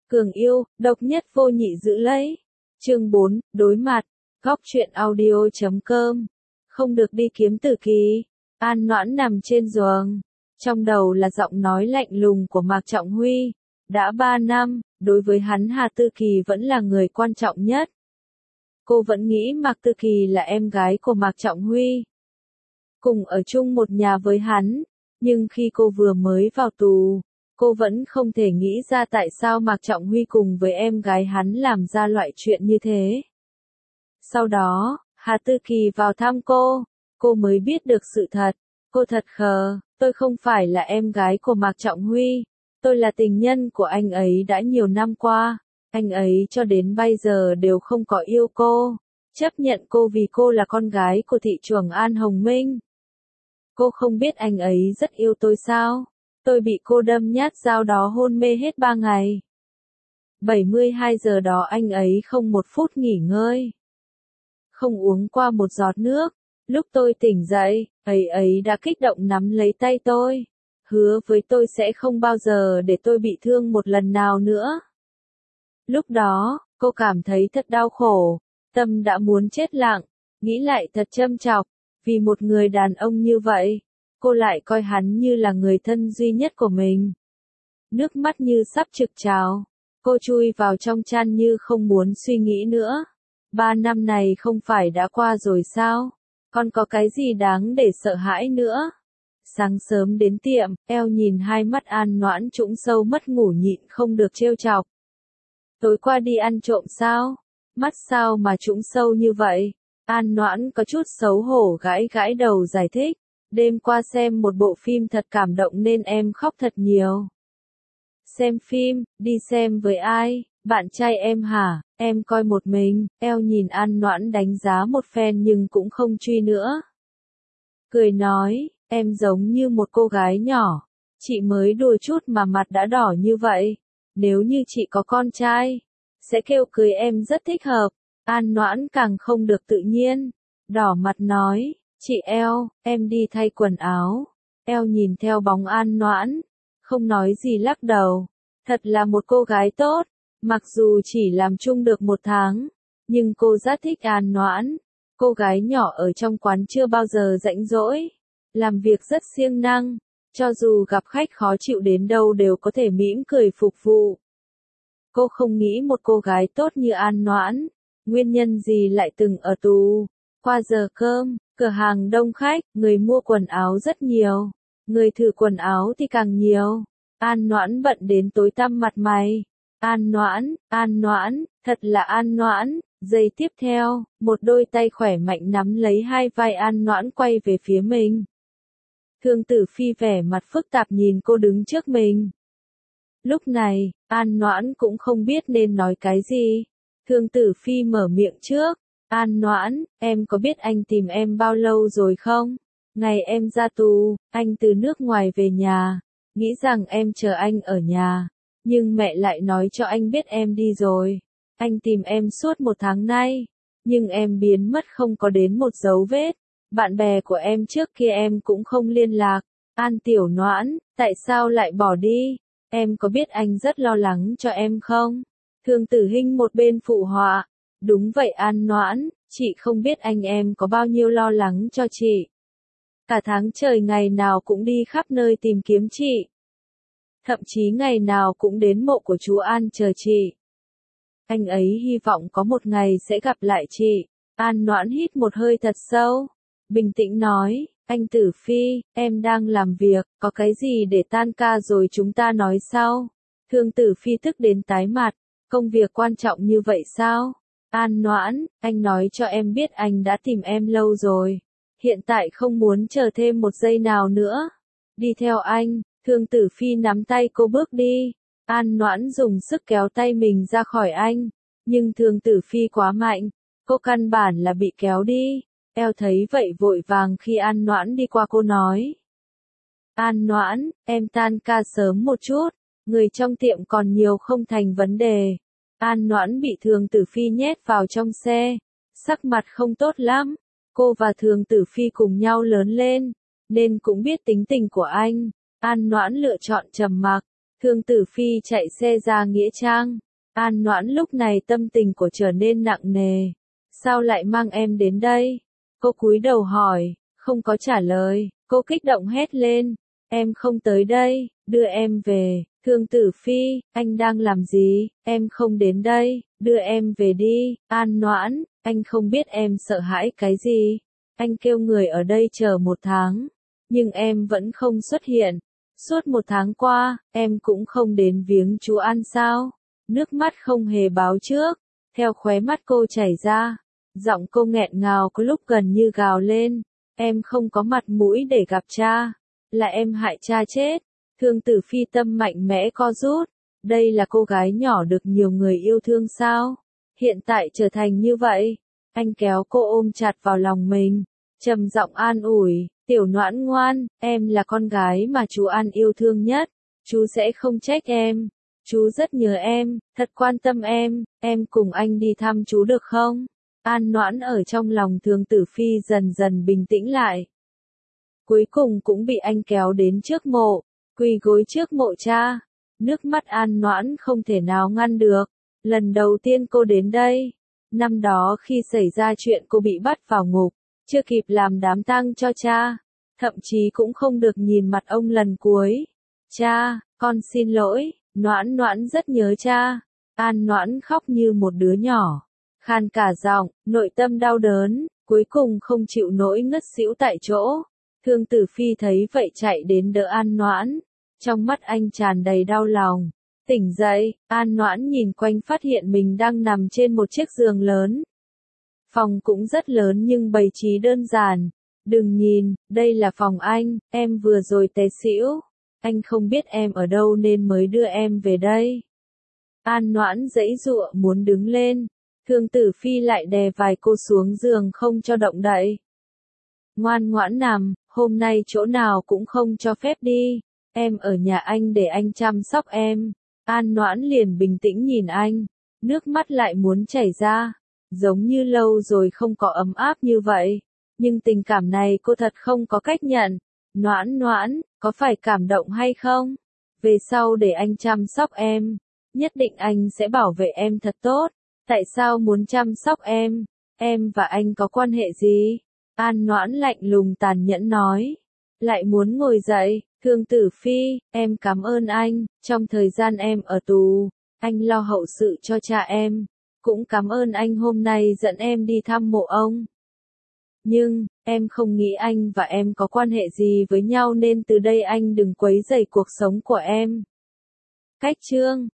Cường yêu, độc nhất vô nhị giữ lấy. Chương 4, đối mặt. Góc truyện audio.com. Không được đi kiếm Tử Kỳ. An Noãn nằm trên giường. Trong đầu là giọng nói lạnh lùng của Mạc Trọng Huy. Đã 3 năm, đối với hắn Hà Tư Kỳ vẫn là người quan trọng nhất. Cô vẫn nghĩ Mạc Tư Kỳ là em gái của Mạc Trọng Huy. Cùng ở chung một nhà với hắn, nhưng khi cô vừa mới vào tù, cô vẫn không thể nghĩ ra tại sao Mạc Trọng Huy cùng với em gái hắn làm ra loại chuyện như thế. Sau đó, Hà Tư Kỳ vào thăm cô mới biết được sự thật. Cô thật khờ, tôi không phải là em gái của Mạc Trọng Huy, tôi là tình nhân của anh ấy đã nhiều năm qua, anh ấy cho đến bây giờ đều không có yêu cô, chấp nhận cô vì cô là con gái của thị trưởng An Hồng Minh. Cô không biết anh ấy rất yêu tôi sao? Tôi bị cô đâm nhát dao đó hôn mê hết 3 ngày. 72 giờ đó anh ấy không một phút nghỉ ngơi. Không uống qua một giọt nước. Lúc tôi tỉnh dậy, ấy đã kích động nắm lấy tay tôi. Hứa với tôi sẽ không bao giờ để tôi bị thương một lần nào nữa. Lúc đó, cô cảm thấy thật đau khổ. Tâm đã muốn chết lặng. Nghĩ lại thật châm chọc. Vì một người đàn ông như vậy, cô lại coi hắn như là người thân duy nhất của mình. Nước mắt như sắp trực trào. Cô chui vào trong chăn như không muốn suy nghĩ nữa. 3 năm này không phải đã qua rồi sao? Còn có cái gì đáng để sợ hãi nữa? Sáng sớm đến tiệm, eo nhìn hai mắt An Noãn trũng sâu mất ngủ nhịn không được trêu chọc. Tối qua đi ăn trộm sao? Mắt sao mà trũng sâu như vậy? An Noãn có chút xấu hổ gãi đầu giải thích. Đêm qua xem một bộ phim thật cảm động nên em khóc thật nhiều. Xem phim, đi xem với ai? Bạn trai em hả? Em coi một mình. Eo nhìn An Noãn đánh giá một phen nhưng cũng không truy nữa. Cười nói, em giống như một cô gái nhỏ. Chị mới đùa chút mà mặt đã đỏ như vậy. Nếu như chị có con trai, sẽ kêu cưới em rất thích hợp. An Noãn càng không được tự nhiên. Đỏ mặt nói, chị Eo, em đi thay quần áo. Eo nhìn theo bóng An Noãn, không nói gì lắc đầu. Thật là một cô gái tốt. Mặc dù chỉ làm chung được 1 tháng, nhưng cô rất thích An Noãn. Cô gái nhỏ ở trong quán chưa bao giờ rảnh rỗi. Làm việc rất siêng năng. Cho dù gặp khách khó chịu đến đâu đều có thể mỉm cười phục vụ. Cô không nghĩ một cô gái tốt như An Noãn. Nguyên nhân gì lại từng ở tù? Qua giờ cơm, cửa hàng đông khách, người mua quần áo rất nhiều. Người thử quần áo thì càng nhiều. An Noãn bận đến tối tăm mặt mày. An Noãn, thật là An Noãn. Giây tiếp theo, một đôi tay khỏe mạnh nắm lấy hai vai An Noãn quay về phía mình. Thương Tử Phi vẻ mặt phức tạp nhìn cô đứng trước mình. Lúc này, An Noãn cũng không biết nên nói cái gì. Thương Tử Phi mở miệng trước. An Noãn, em có biết anh tìm em bao lâu rồi không? Ngày em ra tù, anh từ nước ngoài về nhà. Nghĩ rằng em chờ anh ở nhà. Nhưng mẹ lại nói cho anh biết em đi rồi. Anh tìm em suốt 1 tháng nay. Nhưng em biến mất không có đến một dấu vết. Bạn bè của em trước kia em cũng không liên lạc. An Tiểu Noãn, tại sao lại bỏ đi? Em có biết anh rất lo lắng cho em không? Thương Tử Hinh một bên phụ họa. Đúng vậy An Noãn, chị không biết anh em có bao nhiêu lo lắng cho chị. Cả tháng trời ngày nào cũng đi khắp nơi tìm kiếm chị. Thậm chí ngày nào cũng đến mộ của chú An chờ chị. Anh ấy hy vọng có một ngày sẽ gặp lại chị. An Noãn hít một hơi thật sâu. Bình tĩnh nói, anh Tử Phi, em đang làm việc, có cái gì để tan ca rồi chúng ta nói sau. Thương Tử Phi tức đến tái mặt, công việc quan trọng như vậy sao? An Noãn, anh nói cho em biết anh đã tìm em lâu rồi. Hiện tại không muốn chờ thêm một giây nào nữa. Đi theo anh. Thương Tử Phi nắm tay cô bước đi. An Noãn dùng sức kéo tay mình ra khỏi anh. Nhưng Thương Tử Phi quá mạnh. Cô căn bản là bị kéo đi. Eo thấy vậy vội vàng khi An Noãn đi qua cô nói. An Noãn, em tan ca sớm một chút. Người trong tiệm còn nhiều không thành vấn đề. An Noãn bị Thương Tử Phi nhét vào trong xe. Sắc mặt không tốt lắm. Cô và Thương Tử Phi cùng nhau lớn lên. Nên cũng biết tính tình của anh. An Noãn lựa chọn trầm mặc. Thương Tử Phi chạy xe ra Nghĩa Trang. An Noãn lúc này tâm tình của trở nên nặng nề. Sao lại mang em đến đây? Cô cúi đầu hỏi, không có trả lời, cô kích động hét lên. Em không tới đây, đưa em về. Thương Tử Phi, anh đang làm gì? Em không đến đây, đưa em về đi. An Noãn, anh không biết em sợ hãi cái gì. Anh kêu người ở đây chờ 1 tháng, nhưng em vẫn không xuất hiện. Suốt 1 tháng qua, em cũng không đến viếng chú An sao? Nước mắt không hề báo trước, theo khóe mắt cô chảy ra. Giọng cô nghẹn ngào có lúc gần như gào lên. Em không có mặt mũi để gặp cha. Là em hại cha chết. Thương Tử Phi tâm mạnh mẽ co rút. Đây là cô gái nhỏ được nhiều người yêu thương sao? Hiện tại trở thành như vậy. Anh kéo cô ôm chặt vào lòng mình, trầm giọng an ủi, Tiểu Noãn ngoan, em là con gái mà chú An yêu thương nhất. Chú sẽ không trách em. Chú rất nhớ em, thật quan tâm em cùng anh đi thăm chú được không? An Noãn ở trong lòng Thương Tử Phi dần dần bình tĩnh lại. Cuối cùng cũng bị anh kéo đến trước mộ, quỳ gối trước mộ cha. Nước mắt An Noãn không thể nào ngăn được. Lần đầu tiên cô đến đây, năm đó khi xảy ra chuyện cô bị bắt vào ngục, chưa kịp làm đám tang cho cha, thậm chí cũng không được nhìn mặt ông lần cuối. Cha, con xin lỗi, Noãn Noãn rất nhớ cha. An Noãn khóc như một đứa nhỏ, khan cả giọng, nội tâm đau đớn, cuối cùng không chịu nổi ngất xỉu tại chỗ. Thương Tử Phi thấy vậy chạy đến đỡ An Noãn, trong mắt anh tràn đầy đau lòng. Tỉnh dậy, An Noãn nhìn quanh phát hiện mình đang nằm trên một chiếc giường lớn. Phòng cũng rất lớn nhưng bày trí đơn giản. Đừng nhìn, đây là phòng anh, em vừa rồi té xỉu. Anh không biết em ở đâu nên mới đưa em về đây. An Noãn giãy giụa muốn đứng lên. Thương Tử Phi lại đè vài cô xuống giường không cho động đậy. Ngoan ngoãn nằm, hôm nay chỗ nào cũng không cho phép đi. Em ở nhà anh để anh chăm sóc em. An Noãn liền bình tĩnh nhìn anh, nước mắt lại muốn chảy ra, giống như lâu rồi không có ấm áp như vậy. Nhưng tình cảm này cô thật không có cách nhận. Noãn Noãn, có phải cảm động hay không? Về sau để anh chăm sóc em, nhất định anh sẽ bảo vệ em thật tốt. Tại sao muốn chăm sóc em? Em và anh có quan hệ gì? An Noãn lạnh lùng tàn nhẫn nói. Lại muốn ngồi dậy. Thương Tử Phi, em cảm ơn anh, trong thời gian em ở tù, anh lo hậu sự cho cha em. Cũng cảm ơn anh hôm nay dẫn em đi thăm mộ ông. Nhưng, em không nghĩ anh và em có quan hệ gì với nhau nên từ đây anh đừng quấy rầy cuộc sống của em. Cách chương